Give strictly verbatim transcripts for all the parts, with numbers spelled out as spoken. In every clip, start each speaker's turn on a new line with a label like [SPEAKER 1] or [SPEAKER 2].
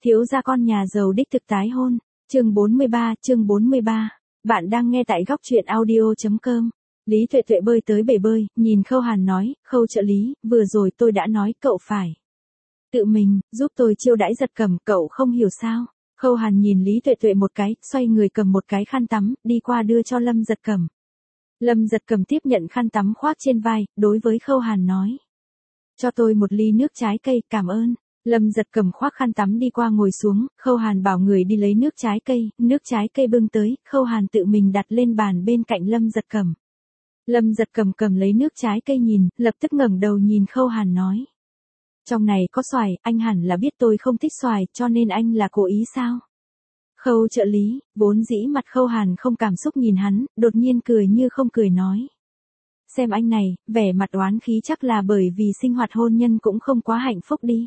[SPEAKER 1] Thiếu gia con nhà giàu đích thực tái hôn. Chương bốn mươi ba, chương bốn mươi ba. Bạn đang nghe tại góc truyện audio chấm com. Lý Tuệ Tuệ bơi tới bể bơi, nhìn Khâu Hàn nói, Khâu trợ lý, vừa rồi tôi đã nói cậu phải tự mình, giúp tôi chiêu đãi Giật Cẩm, cậu không hiểu sao. Khâu Hàn nhìn Lý Tuệ Tuệ một cái, xoay người cầm một cái khăn tắm, đi qua đưa cho Lâm Giật Cẩm. Lâm Giật Cẩm tiếp nhận khăn tắm khoác trên vai, đối với Khâu Hàn nói. Cho tôi một ly nước trái cây, cảm ơn. Lâm Giật Cẩm khoác khăn tắm đi qua ngồi xuống, Khâu Hàn bảo người đi lấy nước trái cây, nước trái cây bưng tới, Khâu Hàn tự mình đặt lên bàn bên cạnh Lâm Giật Cẩm. Lâm Giật Cẩm cầm lấy nước trái cây nhìn, lập tức ngẩng đầu nhìn Khâu Hàn nói. Trong này có xoài, anh hẳn là biết tôi không thích xoài, cho nên anh là cố ý sao? Khâu trợ lý, vốn dĩ mặt Khâu Hàn không cảm xúc nhìn hắn, đột nhiên cười như không cười nói. Xem anh này, vẻ mặt oán khí chắc là bởi vì sinh hoạt hôn nhân cũng không quá hạnh phúc đi.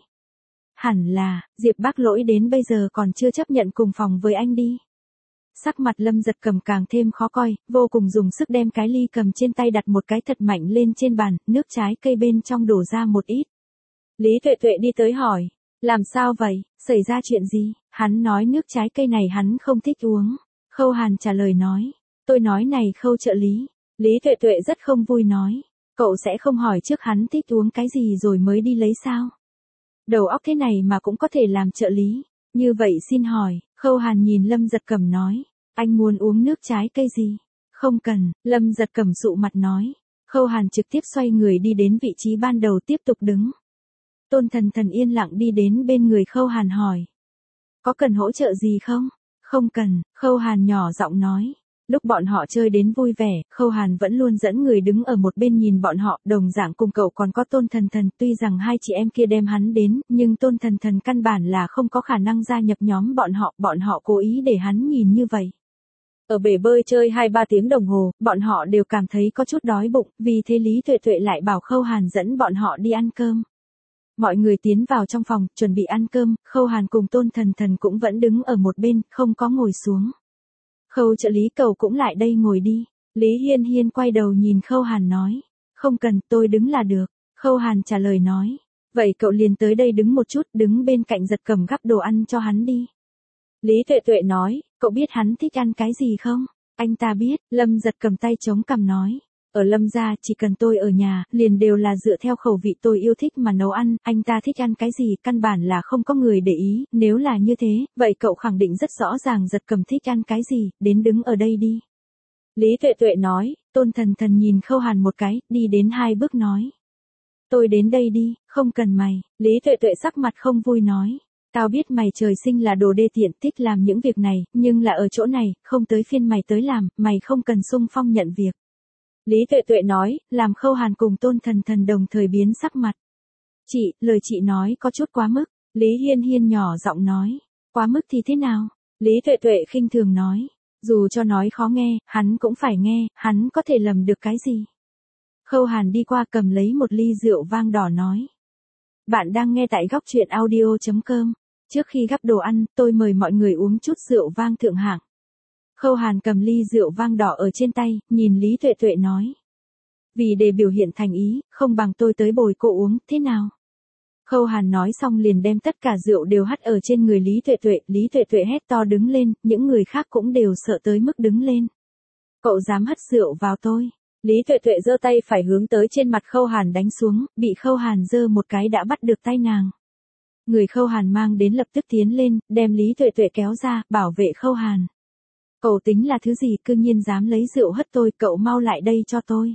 [SPEAKER 1] Hẳn là, Diệp Bác Lỗi đến bây giờ còn chưa chấp nhận cùng phòng với anh đi. Sắc mặt Lâm Giật Cẩm càng thêm khó coi, vô cùng dùng sức đem cái ly cầm trên tay đặt một cái thật mạnh lên trên bàn, nước trái cây bên trong đổ ra một ít. Lý Tuệ Tuệ đi tới hỏi, làm sao vậy, xảy ra chuyện gì? Hắn nói nước trái cây này hắn không thích uống. Khâu Hàn trả lời nói, tôi nói này Khâu trợ lý. Lý Tuệ Tuệ rất không vui nói, cậu sẽ không hỏi trước hắn thích uống cái gì rồi mới đi lấy sao? Đầu óc thế này mà cũng có thể làm trợ lý. Như vậy xin hỏi, Khâu Hàn nhìn Lâm Giật Cẩm nói, anh muốn uống nước trái cây gì? Không cần, Lâm Giật Cẩm sụ mặt nói. Khâu Hàn trực tiếp xoay người đi đến vị trí ban đầu tiếp tục đứng. Tôn Thần Thần yên lặng đi đến bên người Khâu Hàn hỏi. Có cần hỗ trợ gì không? Không cần, Khâu Hàn nhỏ giọng nói. Lúc bọn họ chơi đến vui vẻ, Khâu Hàn vẫn luôn dẫn người đứng ở một bên nhìn bọn họ, đồng dạng cùng cậu còn có Tôn Thần Thần, tuy rằng hai chị em kia đem hắn đến, nhưng Tôn Thần Thần căn bản là không có khả năng gia nhập nhóm bọn họ, bọn họ cố ý để hắn nhìn như vậy. Ở bể bơi chơi hai ba tiếng đồng hồ, bọn họ đều cảm thấy có chút đói bụng, vì thế Lý Tuệ Tuệ lại bảo Khâu Hàn dẫn bọn họ đi ăn cơm. Mọi người tiến vào trong phòng, chuẩn bị ăn cơm, Khâu Hàn cùng Tôn Thần Thần cũng vẫn đứng ở một bên, không có ngồi xuống. Khâu trợ lý cậu cũng lại đây ngồi đi. Lý Hiên Hiên quay đầu nhìn Khâu Hàn nói. Không cần, tôi đứng là được. Khâu Hàn trả lời nói. Vậy cậu liền tới đây đứng một chút, đứng bên cạnh Giật Cẩm gắp đồ ăn cho hắn đi. Lý Tuệ Tuệ nói, cậu biết hắn thích ăn cái gì không? Anh ta biết, Lâm Giật Cẩm tay chống cằm nói. Ở Lâm gia chỉ cần tôi ở nhà, liền đều là dựa theo khẩu vị tôi yêu thích mà nấu ăn, anh ta thích ăn cái gì căn bản là không có người để ý, nếu là như thế, vậy cậu khẳng định rất rõ ràng Giật Cẩm thích ăn cái gì, đến đứng ở đây đi. Lý Tuệ Tuệ nói, Tôn Thần Thần nhìn Khâu Hàn một cái, đi đến hai bước nói. Tôi đến đây đi, không cần mày, Lý Tuệ Tuệ sắc mặt không vui nói. Tao biết mày trời sinh là đồ đê tiện thích làm những việc này, nhưng là ở chỗ này, không tới phiên mày tới làm, mày không cần xung phong nhận việc. Lý Tuệ Tuệ nói, làm Khâu Hàn cùng Tôn Thần Thần đồng thời biến sắc mặt. Chị, lời chị nói có chút quá mức. Lý Hiên Hiên nhỏ giọng nói. Quá mức thì thế nào? Lý Tuệ Tuệ khinh thường nói. Dù cho nói khó nghe, hắn cũng phải nghe, hắn có thể lầm được cái gì? Khâu Hàn đi qua cầm lấy một ly rượu vang đỏ nói. Bạn đang nghe tại góc truyện audio chấm com. Trước khi gắp đồ ăn, tôi mời mọi người uống chút rượu vang thượng hạng. Khâu Hàn cầm ly rượu vang đỏ ở trên tay, nhìn Lý Tuệ Tuệ nói. Vì để biểu hiện thành ý, không bằng tôi tới bồi cô uống, thế nào? Khâu Hàn nói xong liền đem tất cả rượu đều hắt ở trên người Lý Tuệ Tuệ, Lý Tuệ Tuệ hét to đứng lên, những người khác cũng đều sợ tới mức đứng lên. Cậu dám hất rượu vào tôi. Lý Tuệ Tuệ giơ tay phải hướng tới trên mặt Khâu Hàn đánh xuống, bị Khâu Hàn giơ một cái đã bắt được tay nàng. Người Khâu Hàn mang đến lập tức tiến lên, đem Lý Tuệ Tuệ kéo ra, bảo vệ Khâu Hàn. Cậu tính là thứ gì cư nhiên dám lấy rượu hất tôi, cậu mau lại đây cho tôi.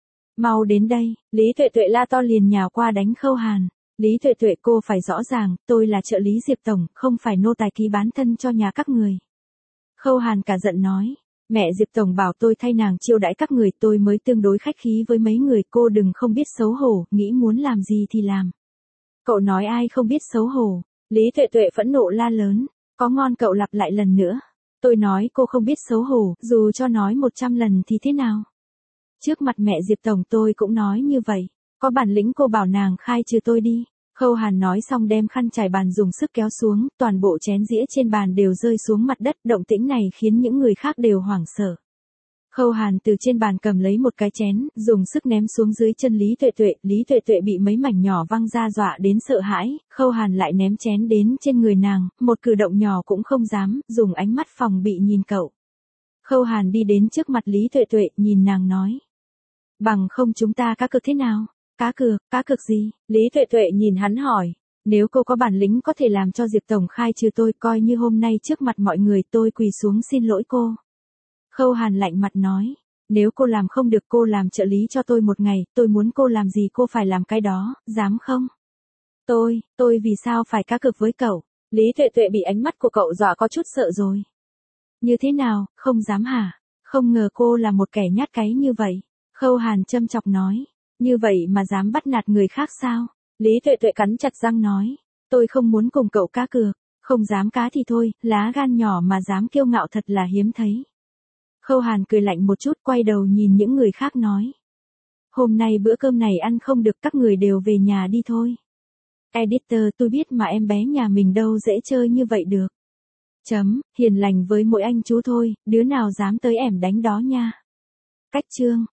[SPEAKER 1] Mau đến đây, Lý Tuệ Tuệ la to liền nhào qua đánh Khâu Hàn. Lý Tuệ Tuệ cô phải rõ ràng, tôi là trợ lý Diệp Tổng, không phải nô tài ký bán thân cho nhà các người. Khâu Hàn cả giận nói, mẹ Diệp Tổng bảo tôi thay nàng chiêu đãi các người, tôi mới tương đối khách khí với mấy người, cô đừng không biết xấu hổ, nghĩ muốn làm gì thì làm. Cậu nói ai không biết xấu hổ? Lý Tuệ Tuệ phẫn nộ la lớn, có ngon cậu lặp lại lần nữa. Tôi nói cô không biết xấu hổ, dù cho nói một trăm lần thì thế nào? Trước mặt mẹ Diệp Tổng tôi cũng nói như vậy, có bản lĩnh cô bảo nàng khai trừ tôi đi. Khâu Hàn nói xong đem khăn trải bàn dùng sức kéo xuống, toàn bộ chén dĩa trên bàn đều rơi xuống mặt đất, động tĩnh này khiến những người khác đều hoảng sợ. Khâu Hàn từ trên bàn cầm lấy một cái chén, dùng sức ném xuống dưới chân Lý Tuệ Tuệ, Lý Tuệ Tuệ bị mấy mảnh nhỏ văng ra dọa đến sợ hãi, Khâu Hàn lại ném chén đến trên người nàng, một cử động nhỏ cũng không dám, dùng ánh mắt phòng bị nhìn cậu. Khâu Hàn đi đến trước mặt Lý Tuệ Tuệ, nhìn nàng nói. Bằng không chúng ta cá cược thế nào? Cá cược, cá cược gì? Lý Tuệ Tuệ nhìn hắn hỏi. Nếu cô có bản lĩnh có thể làm cho Diệp Tổng khai trừ tôi, coi như hôm nay trước mặt mọi người tôi quỳ xuống xin lỗi cô. Khâu Hàn lạnh mặt nói. Nếu cô làm không được cô làm trợ lý cho tôi một ngày, tôi muốn cô làm gì cô phải làm cái đó, dám không? Tôi, tôi vì sao phải cá cược với cậu? Lý Tuệ Tuệ bị ánh mắt của cậu dọa có chút sợ rồi. Như thế nào, không dám hả? Không ngờ cô là một kẻ nhát cái như vậy. Khâu Hàn châm chọc nói. Như vậy mà dám bắt nạt người khác sao? Lý Tuệ Tuệ cắn chặt răng nói. Tôi không muốn cùng cậu cá cược. Không dám cá thì thôi, lá gan nhỏ mà dám kiêu ngạo thật là hiếm thấy. Khâu Hàn cười lạnh một chút, quay đầu nhìn những người khác nói. Hôm nay bữa cơm này ăn không được, các người đều về nhà đi thôi. Editor, tôi biết mà em bé nhà mình đâu dễ chơi như vậy được. Chấm, hiền lành với mỗi anh chú thôi, đứa nào dám tới ẻm đánh đó nha. Cách chương.